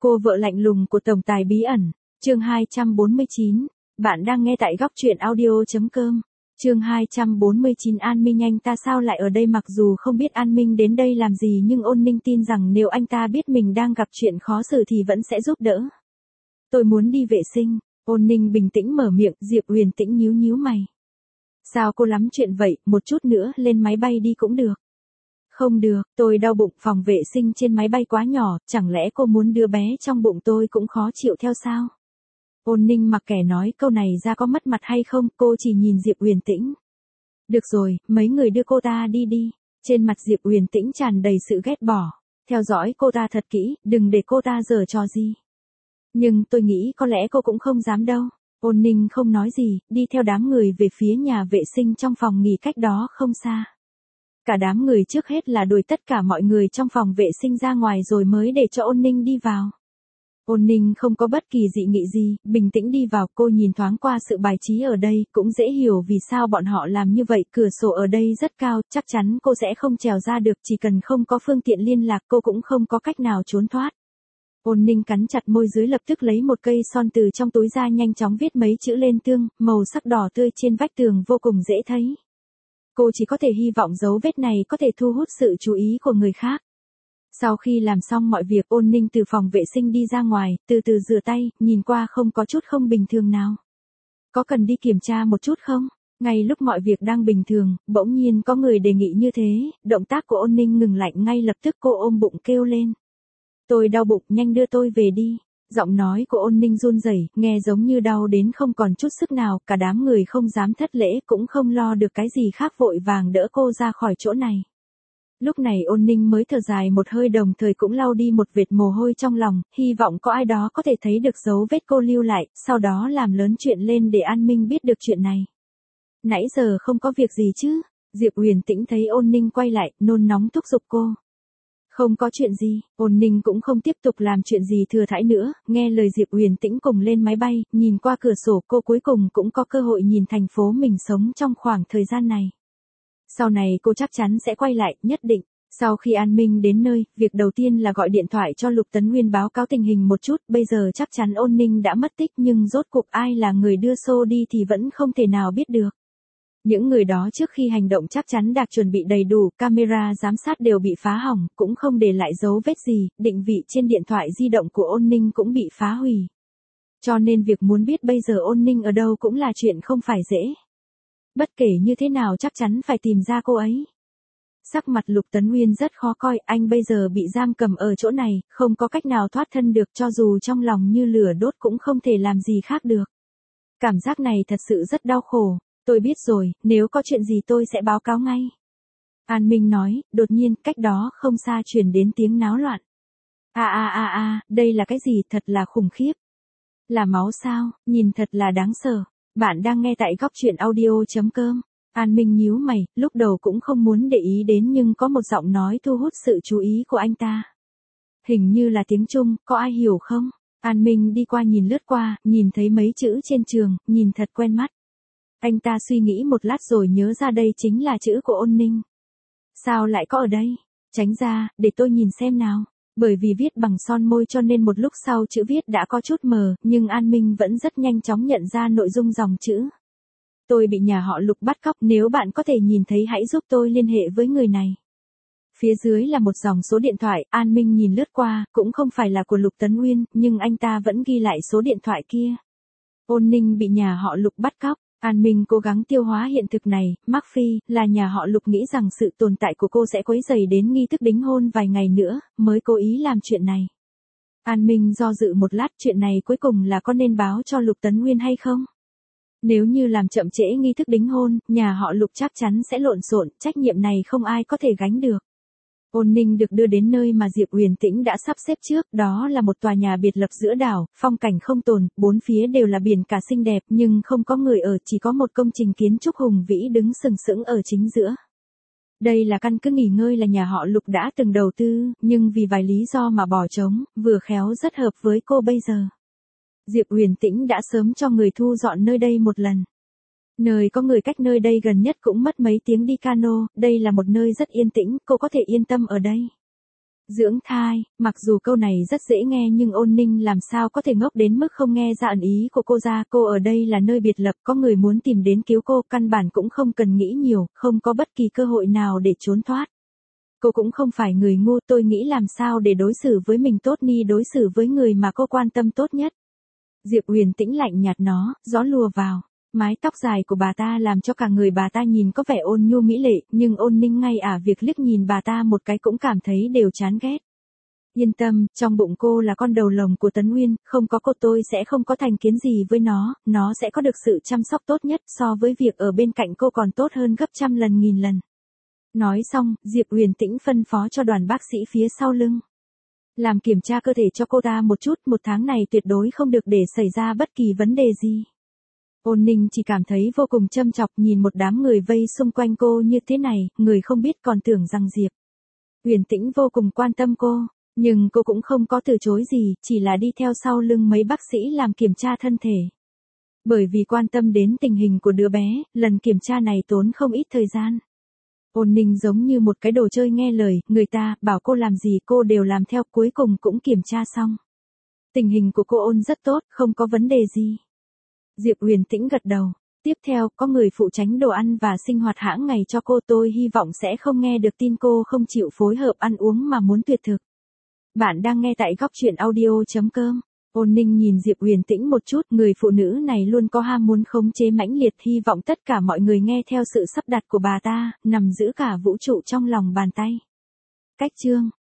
Cô vợ lạnh lùng của tổng tài bí ẩn, chương 249, bạn đang nghe tại góc truyện audio.com. Chương 249 An Minh anh ta sao lại ở đây mặc dù không biết An Minh đến đây làm gì nhưng Ôn Ninh tin rằng nếu anh ta biết mình đang gặp chuyện khó xử thì vẫn sẽ giúp đỡ. Tôi muốn đi vệ sinh, Ôn Ninh bình tĩnh mở miệng, Diệp Huyền Tĩnh nhíu nhíu mày. Sao cô lắm chuyện vậy, một chút nữa lên máy bay đi cũng được. Không được, tôi đau bụng, phòng vệ sinh trên máy bay quá nhỏ, chẳng lẽ cô muốn đưa bé trong bụng tôi cũng khó chịu theo sao? Ôn Ninh mặc kệ nói câu này ra có mất mặt hay không, cô chỉ nhìn Diệp Huyền Tĩnh. Được rồi, mấy người đưa cô ta đi đi. Trên mặt Diệp Huyền Tĩnh tràn đầy sự ghét bỏ. Theo dõi cô ta thật kỹ, đừng để cô ta giở trò gì. Nhưng tôi nghĩ có lẽ cô cũng không dám đâu. Ôn Ninh không nói gì, đi theo đám người về phía nhà vệ sinh trong phòng nghỉ cách đó không xa. Cả đám người trước hết là đuổi tất cả mọi người trong phòng vệ sinh ra ngoài rồi mới để cho Ôn Ninh đi vào. Ôn Ninh không có bất kỳ dị nghị gì, bình tĩnh đi vào, cô nhìn thoáng qua sự bài trí ở đây, cũng dễ hiểu vì sao bọn họ làm như vậy, cửa sổ ở đây rất cao, chắc chắn cô sẽ không trèo ra được, chỉ cần không có phương tiện liên lạc cô cũng không có cách nào trốn thoát. Ôn Ninh cắn chặt môi dưới lập tức lấy một cây son từ trong túi ra nhanh chóng viết mấy chữ lên tường, màu sắc đỏ tươi trên vách tường vô cùng dễ thấy. Cô chỉ có thể hy vọng dấu vết này có thể thu hút sự chú ý của người khác. Sau khi làm xong mọi việc Ôn Ninh từ phòng vệ sinh đi ra ngoài, từ từ rửa tay, nhìn qua không có chút không bình thường nào. Có cần đi kiểm tra một chút không? Ngay lúc mọi việc đang bình thường, bỗng nhiên có người đề nghị như thế, động tác của Ôn Ninh ngừng lại ngay lập tức cô ôm bụng kêu lên. Tôi đau bụng, nhanh đưa tôi về đi. Giọng nói của Ôn Ninh run rẩy, nghe giống như đau đến không còn chút sức nào, cả đám người không dám thất lễ cũng không lo được cái gì khác vội vàng đỡ cô ra khỏi chỗ này. Lúc này Ôn Ninh mới thở dài một hơi đồng thời cũng lau đi một vệt mồ hôi trong lòng, hy vọng có ai đó có thể thấy được dấu vết cô lưu lại, sau đó làm lớn chuyện lên để An Minh biết được chuyện này. Nãy giờ không có việc gì chứ? Diệp Huyền Tĩnh thấy Ôn Ninh quay lại, nôn nóng thúc giục cô. Không có chuyện gì, Ôn Ninh cũng không tiếp tục làm chuyện gì thừa thãi nữa, nghe lời Diệp Huyền Tĩnh cùng lên máy bay, nhìn qua cửa sổ cô cuối cùng cũng có cơ hội nhìn thành phố mình sống trong khoảng thời gian này. Sau này cô chắc chắn sẽ quay lại, nhất định. Sau khi An Minh đến nơi, việc đầu tiên là gọi điện thoại cho Lục Tấn Nguyên báo cáo tình hình một chút, bây giờ chắc chắn Ôn Ninh đã mất tích nhưng rốt cuộc ai là người đưa xô đi thì vẫn không thể nào biết được. Những người đó trước khi hành động chắc chắn đã chuẩn bị đầy đủ, camera giám sát đều bị phá hỏng, cũng không để lại dấu vết gì, định vị trên điện thoại di động của Ôn Ninh cũng bị phá hủy. Cho nên việc muốn biết bây giờ Ôn Ninh ở đâu cũng là chuyện không phải dễ. Bất kể như thế nào chắc chắn phải tìm ra cô ấy. Sắc mặt Lục Tấn Nguyên rất khó coi, anh bây giờ bị giam cầm ở chỗ này, không có cách nào thoát thân được cho dù trong lòng như lửa đốt cũng không thể làm gì khác được. Cảm giác này thật sự rất đau khổ. Tôi biết rồi, nếu có chuyện gì tôi sẽ báo cáo ngay. An Minh nói, đột nhiên cách đó không xa truyền đến tiếng náo loạn. Đây là cái gì thật là khủng khiếp. Là máu sao, nhìn thật là đáng sợ. Bạn đang nghe tại góc truyện audio.com. An Minh nhíu mày, lúc đầu cũng không muốn để ý đến nhưng có một giọng nói thu hút sự chú ý của anh ta. Hình như là tiếng Trung, có ai hiểu không? An Minh đi qua nhìn lướt qua, nhìn thấy mấy chữ trên trường, nhìn thật quen mắt. Anh ta suy nghĩ một lát rồi nhớ ra đây chính là chữ của Ôn Ninh. Sao lại có ở đây? Tránh ra, để tôi nhìn xem nào. Bởi vì viết bằng son môi cho nên một lúc sau chữ viết đã có chút mờ, nhưng An Minh vẫn rất nhanh chóng nhận ra nội dung dòng chữ. Tôi bị nhà họ Lục bắt cóc, nếu bạn có thể nhìn thấy hãy giúp tôi liên hệ với người này. Phía dưới là một dòng số điện thoại, An Minh nhìn lướt qua, cũng không phải là của Lục Tấn Nguyên, nhưng anh ta vẫn ghi lại số điện thoại kia. Ôn Ninh bị nhà họ Lục bắt cóc. An Minh cố gắng tiêu hóa hiện thực này, Mạc Phi, là nhà họ Lục nghĩ rằng sự tồn tại của cô sẽ quấy rầy đến nghi thức đính hôn vài ngày nữa, mới cố ý làm chuyện này. An Minh do dự một lát, chuyện này cuối cùng là có nên báo cho Lục Tấn Nguyên hay không? Nếu như làm chậm trễ nghi thức đính hôn, nhà họ Lục chắc chắn sẽ lộn xộn, trách nhiệm này không ai có thể gánh được. Ôn Ninh được đưa đến nơi mà Diệp Huyền Tĩnh đã sắp xếp trước, đó là một tòa nhà biệt lập giữa đảo, phong cảnh không tồi, bốn phía đều là biển cả xinh đẹp nhưng không có người ở, chỉ có một công trình kiến trúc hùng vĩ đứng sừng sững ở chính giữa. Đây là căn cứ nghỉ ngơi là nhà họ Lục đã từng đầu tư, nhưng vì vài lý do mà bỏ trống, vừa khéo rất hợp với cô bây giờ. Diệp Huyền Tĩnh đã sớm cho người thu dọn nơi đây một lần. Nơi có người cách nơi đây gần nhất cũng mất mấy tiếng đi cano, đây là một nơi rất yên tĩnh, cô có thể yên tâm ở đây. Dưỡng thai, mặc dù câu này rất dễ nghe nhưng Ôn Ninh làm sao có thể ngốc đến mức không nghe ra ẩn ý của cô ra. Cô ở đây là nơi biệt lập, có người muốn tìm đến cứu cô, căn bản cũng không cần nghĩ nhiều, không có bất kỳ cơ hội nào để trốn thoát. Cô cũng không phải người ngu, tôi nghĩ làm sao để đối xử với mình tốt ni đối xử với người mà cô quan tâm tốt nhất. Diệp Huyền Tĩnh lạnh nhạt nó, gió lùa vào. Mái tóc dài của bà ta làm cho cả người bà ta nhìn có vẻ ôn nhu mỹ lệ, nhưng Ôn Ninh ngay việc liếc nhìn bà ta một cái cũng cảm thấy đều chán ghét. Yên tâm, trong bụng cô là con đầu lồng của Tấn Nguyên, không có cô tôi sẽ không có thành kiến gì với nó sẽ có được sự chăm sóc tốt nhất so với việc ở bên cạnh cô còn tốt hơn gấp trăm lần nghìn lần. Nói xong, Diệp Huyền Tĩnh phân phó cho đoàn bác sĩ phía sau lưng. Làm kiểm tra cơ thể cho cô ta một chút, 1 tháng này tuyệt đối không được để xảy ra bất kỳ vấn đề gì. Ôn Ninh chỉ cảm thấy vô cùng châm chọc nhìn một đám người vây xung quanh cô như thế này, người không biết còn tưởng rằng Diệp Huyền Tĩnh vô cùng quan tâm cô, nhưng cô cũng không có từ chối gì, chỉ là đi theo sau lưng mấy bác sĩ làm kiểm tra thân thể. Bởi vì quan tâm đến tình hình của đứa bé, lần kiểm tra này tốn không ít thời gian. Ôn Ninh giống như một cái đồ chơi nghe lời, người ta bảo cô làm gì cô đều làm theo, cuối cùng cũng kiểm tra xong. Tình hình của cô Ôn rất tốt, không có vấn đề gì. Diệp Huyền Tĩnh gật đầu. Tiếp theo, có người phụ trách đồ ăn và sinh hoạt hãng ngày cho cô, tôi hy vọng sẽ không nghe được tin cô không chịu phối hợp ăn uống mà muốn tuyệt thực. Bạn đang nghe tại góc chuyện audio.com. Ôn Ninh nhìn Diệp Huyền Tĩnh một chút, người phụ nữ này luôn có ham muốn khống chế mãnh liệt, hy vọng tất cả mọi người nghe theo sự sắp đặt của bà ta, nằm giữ cả vũ trụ trong lòng bàn tay. Cách chương